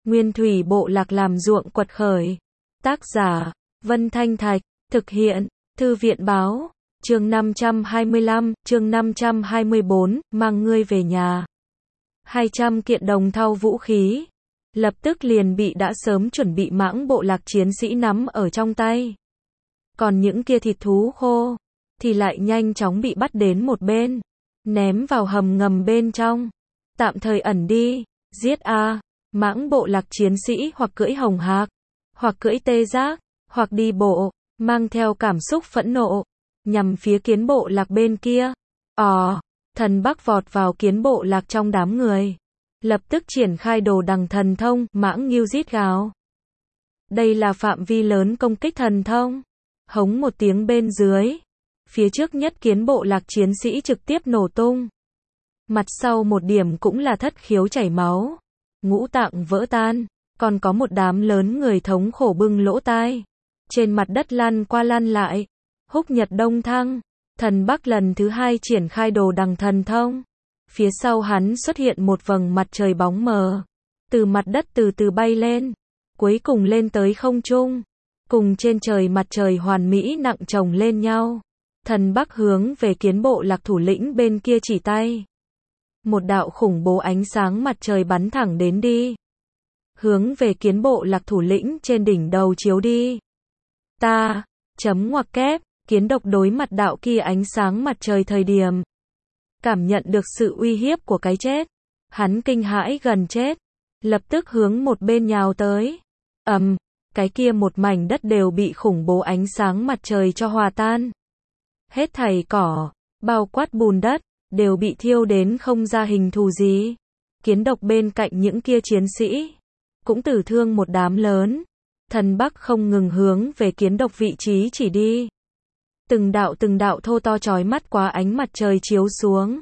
Nguyên thủy bộ lạc làm ruộng quật khởi. Tác giả, Vân Thanh Thạch, thực hiện, Thư viện báo, chương 525, chương 524, mang ngươi về nhà. 200 kiện đồng thau vũ khí, lập tức liền bị đã sớm chuẩn bị mãng bộ lạc chiến sĩ nắm ở trong tay. Còn những kia thịt thú khô, thì lại nhanh chóng bị bắt đến một bên, ném vào hầm ngầm bên trong, tạm thời ẩn đi, giết a. Mãng bộ lạc chiến sĩ hoặc cưỡi hồng hạc, hoặc cưỡi tê giác, hoặc đi bộ, mang theo cảm xúc phẫn nộ, nhằm phía kiến bộ lạc bên kia. Thần Bắc vọt vào kiến bộ lạc trong đám người, lập tức triển khai đồ đằng thần thông, mãng nghiêu rít gào. Đây là phạm vi lớn công kích thần thông. Hống một tiếng bên dưới, phía trước nhất kiến bộ lạc chiến sĩ trực tiếp nổ tung. Mặt sau một điểm cũng là thất khiếu chảy máu, ngũ tạng vỡ tan, còn có một đám lớn người thống khổ bưng lỗ tai, trên mặt đất lăn qua lăn lại. Húc nhật đông thăng, Thần Bắc lần thứ hai triển khai đồ đằng thần thông. Phía sau hắn xuất hiện một vầng mặt trời bóng mờ, từ mặt đất từ từ bay lên, cuối cùng lên tới không trung, cùng trên trời mặt trời hoàn mỹ nặng chồng lên nhau. Thần Bắc hướng về kiến bộ lạc thủ lĩnh bên kia chỉ tay. Một đạo khủng bố ánh sáng mặt trời bắn thẳng đến đi, hướng về kiến bộ lạc thủ lĩnh trên đỉnh đầu chiếu đi. Ta, chấm ngoặc kép, kiến độc đối mặt đạo kia ánh sáng mặt trời thời điểm, cảm nhận được sự uy hiếp của cái chết. Hắn kinh hãi gần chết, lập tức hướng một bên nhào tới. Cái kia một mảnh đất đều bị khủng bố ánh sáng mặt trời cho hòa tan. Hết thảy cỏ, bao quát bùn đất, đều bị thiêu đến không ra hình thù gì. Kiến độc bên cạnh những kia chiến sĩ, cũng tử thương một đám lớn. Thần Bắc không ngừng hướng về kiến độc vị trí chỉ đi. Từng đạo thô to chói mắt quá ánh mặt trời chiếu xuống,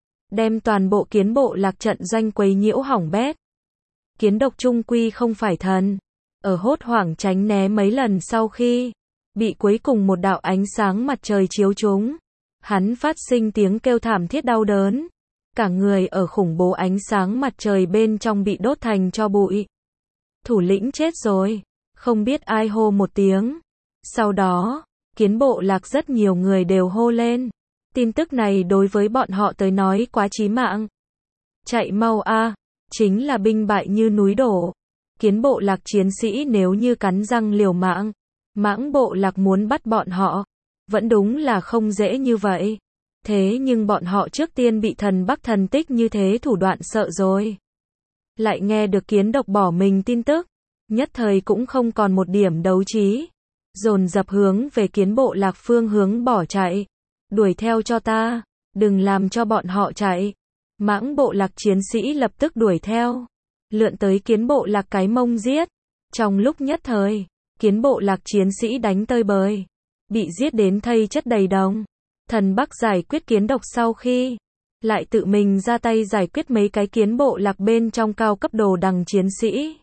đem toàn bộ kiến bộ lạc trận doanh quấy nhiễu hỏng bét. Kiến độc trung quy không phải thần, ở hốt hoảng tránh né mấy lần sau khi bị cuối cùng một đạo ánh sáng mặt trời chiếu trúng, hắn phát sinh tiếng kêu thảm thiết đau đớn, cả người ở khủng bố ánh sáng mặt trời bên trong bị đốt thành tro bụi. Thủ lĩnh chết rồi, không biết ai hô một tiếng. Sau đó, kiến bộ lạc rất nhiều người đều hô lên. Tin tức này đối với bọn họ tới nói quá chí mạng. Chạy mau a, chính là binh bại như núi đổ. Kiến bộ lạc chiến sĩ nếu như cắn răng liều mạng, mãng bộ lạc muốn bắt bọn họ, vẫn đúng là không dễ như vậy. Thế nhưng bọn họ trước tiên bị Thần Bắc thần tích như thế thủ đoạn sợ rồi. Lại nghe được kiến độc bỏ mình tin tức, nhất thời cũng không còn một điểm đấu trí, dồn dập hướng về kiến bộ lạc phương hướng bỏ chạy. Đuổi theo cho ta, đừng làm cho bọn họ chạy. Mãng bộ lạc chiến sĩ lập tức đuổi theo, lượn tới kiến bộ lạc cái mông giết. Trong lúc nhất thời, kiến bộ lạc chiến sĩ đánh tơi bời, bị giết đến thây chất đầy đồng. Thần Bắc giải quyết kiến độc sau khi, lại tự mình ra tay giải quyết mấy cái kiến bộ lạc bên trong cao cấp đồ đằng chiến sĩ.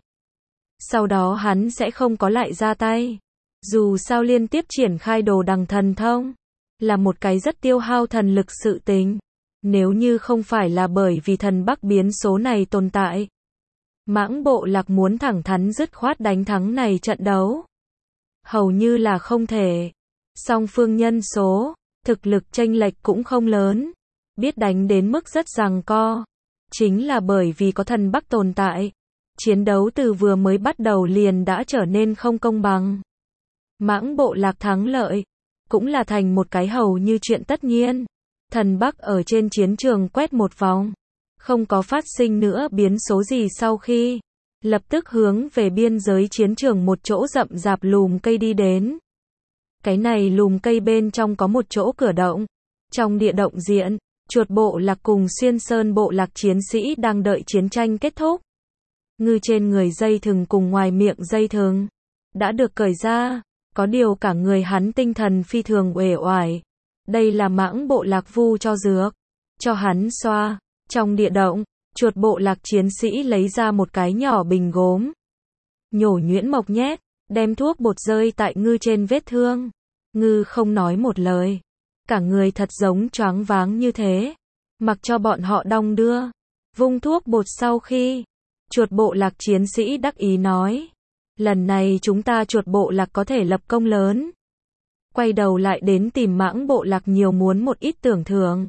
Sau đó hắn sẽ không có lại ra tay. Dù sao liên tiếp triển khai đồ đằng thần thông, là một cái rất tiêu hao thần lực sự tình. Nếu như không phải là bởi vì Thần Bắc biến số này tồn tại, mãng bộ lạc muốn thẳng thắn dứt khoát đánh thắng này trận đấu, hầu như là không thể. Song phương nhân số, thực lực chênh lệch cũng không lớn, biết đánh đến mức rất giằng co. Chính là bởi vì có Thần Bắc tồn tại, chiến đấu từ vừa mới bắt đầu liền đã trở nên không công bằng. Mãng bộ lạc thắng lợi, cũng là thành một cái hầu như chuyện tất nhiên. Thần Bắc ở trên chiến trường quét một vòng, không có phát sinh nữa biến số gì sau khi, lập tức hướng về biên giới chiến trường một chỗ rậm rạp lùm cây đi đến. Cái này lùm cây bên trong có một chỗ cửa động. Trong địa động diện, chuột bộ lạc cùng xuyên sơn bộ lạc chiến sĩ đang đợi chiến tranh kết thúc. Ngư trên người dây thừng cùng ngoài miệng dây thừng đã được cởi ra, có điều cả người hắn tinh thần phi thường uể oải. Đây là mãng bộ lạc vu cho dược, cho hắn xoa. Trong địa động, chuột bộ lạc chiến sĩ lấy ra một cái nhỏ bình gốm, nhổ nhuyễn mộc nhét, đem thuốc bột rơi tại ngư trên vết thương. Ngư không nói một lời, cả người thật giống choáng váng như thế, mặc cho bọn họ đong đưa. Vung thuốc bột sau khi, Chuột bộ lạc chiến sĩ đắc ý nói. Lần này chúng ta chuột bộ lạc có thể lập công lớn. Quay đầu lại đến tìm mãng bộ lạc nhiều muốn một ít tưởng thưởng.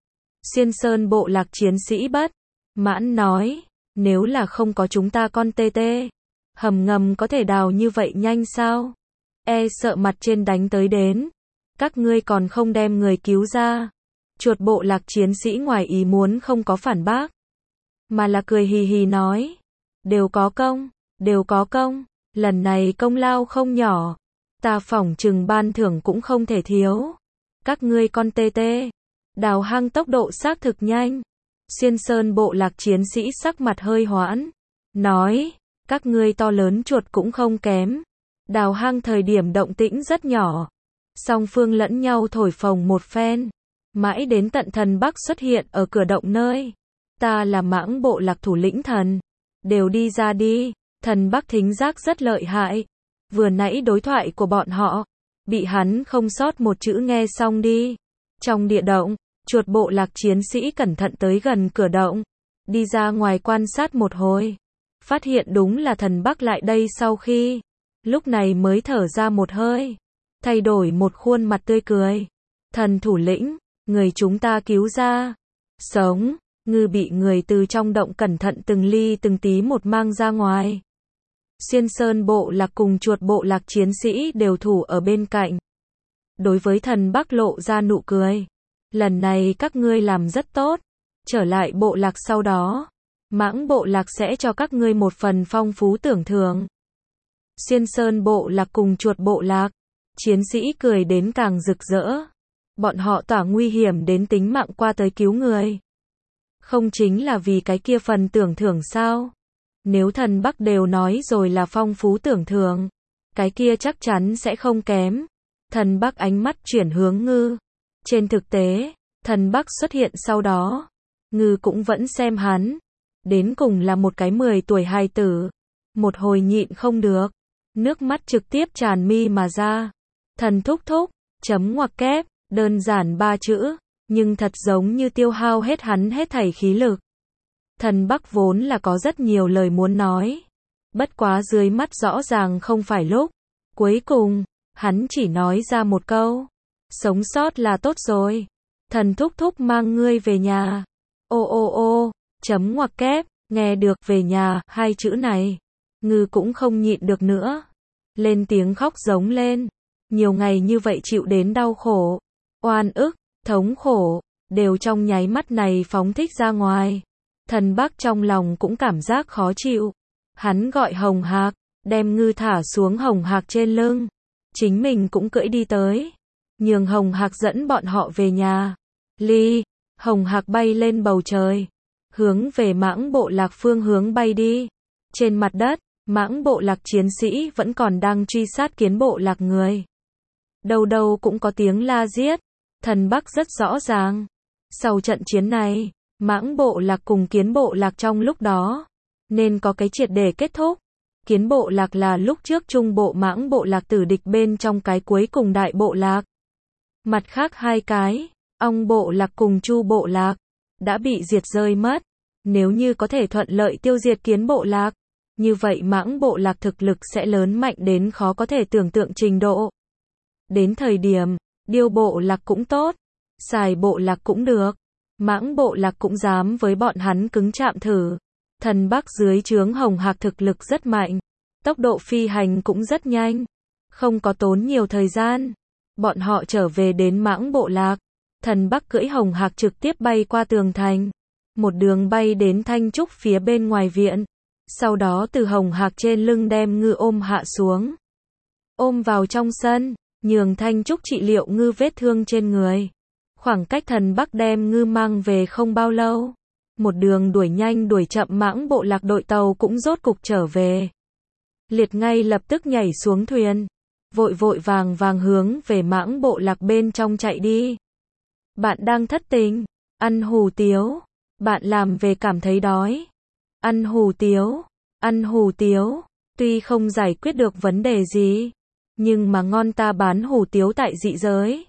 Xiên Sơn bộ lạc chiến sĩ bất mãn nói. Nếu là không có chúng ta con tê tê, hầm ngầm có thể đào như vậy nhanh sao? E sợ mặt trên đánh tới đến. Các ngươi còn không đem người cứu ra. Chuột bộ lạc chiến sĩ ngoài ý muốn không có phản bác. Mà là cười hì hì nói. Đều có công, đều có công. Lần này công lao không nhỏ. Ta phỏng chừng ban thưởng cũng không thể thiếu. Các ngươi con tê tê. Đào hang tốc độ xác thực nhanh. Xiên Sơn bộ lạc chiến sĩ sắc mặt hơi hoãn. Nói. Các ngươi to lớn chuột cũng không kém. Đào hang thời điểm động tĩnh rất nhỏ. Song phương lẫn nhau thổi phồng một phen. Mãi đến tận thần Bắc xuất hiện ở cửa động nơi. Ta là mãng bộ lạc thủ lĩnh thần. Đều đi ra đi. Thần Bắc thính giác rất lợi hại. Vừa nãy đối thoại của bọn họ. Bị hắn không sót một chữ nghe xong đi. Trong địa động, chuột bộ lạc chiến sĩ cẩn thận tới gần cửa động. Đi ra ngoài quan sát một hồi. Phát hiện đúng là thần Bắc lại đây sau khi. Lúc này mới thở ra một hơi. Thay đổi một khuôn mặt tươi cười. Thần thủ lĩnh, người chúng ta cứu ra. Sống, ngư bị người từ trong động cẩn thận từng ly từng tí một mang ra ngoài. Xiên Sơn bộ lạc cùng chuột bộ lạc chiến sĩ đều thủ ở bên cạnh. Đối với thần Bắc lộ ra nụ cười. Lần này các ngươi làm rất tốt. Trở lại bộ lạc sau đó. Mãng bộ lạc sẽ cho các ngươi một phần phong phú tưởng thưởng. Xiên Sơn bộ lạc cùng chuột bộ lạc. Chiến sĩ cười đến càng rực rỡ. Bọn họ tỏa nguy hiểm đến tính mạng qua tới cứu người. Không chính là vì cái kia phần tưởng thưởng sao? Nếu thần Bắc đều nói rồi là phong phú tưởng thưởng. Cái kia chắc chắn sẽ không kém. Thần Bắc ánh mắt chuyển hướng ngư. Trên thực tế, thần Bắc xuất hiện sau đó. Ngư cũng vẫn xem hắn. Đến cùng là một cái 10 tuổi hài tử. Một hồi nhịn không được. Nước mắt trực tiếp tràn mi mà ra. Thần thúc thúc, chấm ngoặc kép, đơn giản 3 chữ, nhưng thật giống như tiêu hao hết hắn hết thảy khí lực. Thần Bắc vốn là có rất nhiều lời muốn nói. Bất quá dưới mắt rõ ràng không phải lúc. Cuối cùng, hắn chỉ nói ra một câu. Sống sót là tốt rồi. Thần thúc thúc mang ngươi về nhà. Ô ô ô, chấm ngoặc kép, nghe được về nhà, 2 chữ này. Ngư cũng không nhịn được nữa. Lên tiếng khóc giống lên. Nhiều ngày như vậy chịu đến đau khổ, oan ức, thống khổ, đều trong nháy mắt này phóng thích ra ngoài. Thần Bắc trong lòng cũng cảm giác khó chịu. Hắn gọi Hồng Hạc, đem ngư thả xuống Hồng Hạc trên lưng. Chính mình cũng cưỡi đi tới. Nhường Hồng Hạc dẫn bọn họ về nhà. Ly, Hồng Hạc bay lên bầu trời. Hướng về mãng bộ lạc phương hướng bay đi. Trên mặt đất, mãng bộ lạc chiến sĩ vẫn còn đang truy sát kiến bộ lạc người. Đâu đâu cũng có tiếng la giết. Thần Bắc rất rõ ràng. Sau trận chiến này, mãng bộ lạc cùng kiến bộ lạc trong lúc đó, nên có cái triệt để kết thúc. Kiến bộ lạc là lúc trước trung bộ mãng bộ lạc tử địch bên trong cái cuối cùng đại bộ lạc. Mặt khác 2 cái, ong bộ lạc cùng chu bộ lạc, đã bị diệt rơi mất. Nếu như có thể thuận lợi tiêu diệt kiến bộ lạc, như vậy mãng bộ lạc thực lực sẽ lớn mạnh đến khó có thể tưởng tượng trình độ. Đến thời điểm, điêu bộ lạc cũng tốt, xài bộ lạc cũng được, mãng bộ lạc cũng dám với bọn hắn cứng chạm thử. Thần Bắc dưới trướng Hồng Hạc thực lực rất mạnh, tốc độ phi hành cũng rất nhanh, không có tốn nhiều thời gian. Bọn họ trở về đến mãng bộ lạc, thần Bắc cưỡi Hồng Hạc trực tiếp bay qua tường thành, một đường bay đến Thanh Trúc phía bên ngoài viện, sau đó từ Hồng Hạc trên lưng đem ngư ôm hạ xuống, ôm vào trong sân. Nhường Thanh Trúc trị liệu ngư vết thương trên người. Khoảng cách thần Bắc đem ngư mang về không bao lâu. Một đường đuổi nhanh đuổi chậm mãng bộ lạc đội tàu cũng rốt cục trở về. Liệt ngay lập tức nhảy xuống thuyền. Vội vội vàng vàng hướng về mãng bộ lạc bên trong chạy đi. Bạn đang thất tình. Ăn hủ tiếu. Bạn làm về cảm thấy đói. Ăn hủ tiếu. Ăn hủ tiếu. Tuy không giải quyết được vấn đề gì. Nhưng mà ngon ta bán hủ tiếu tại dị giới.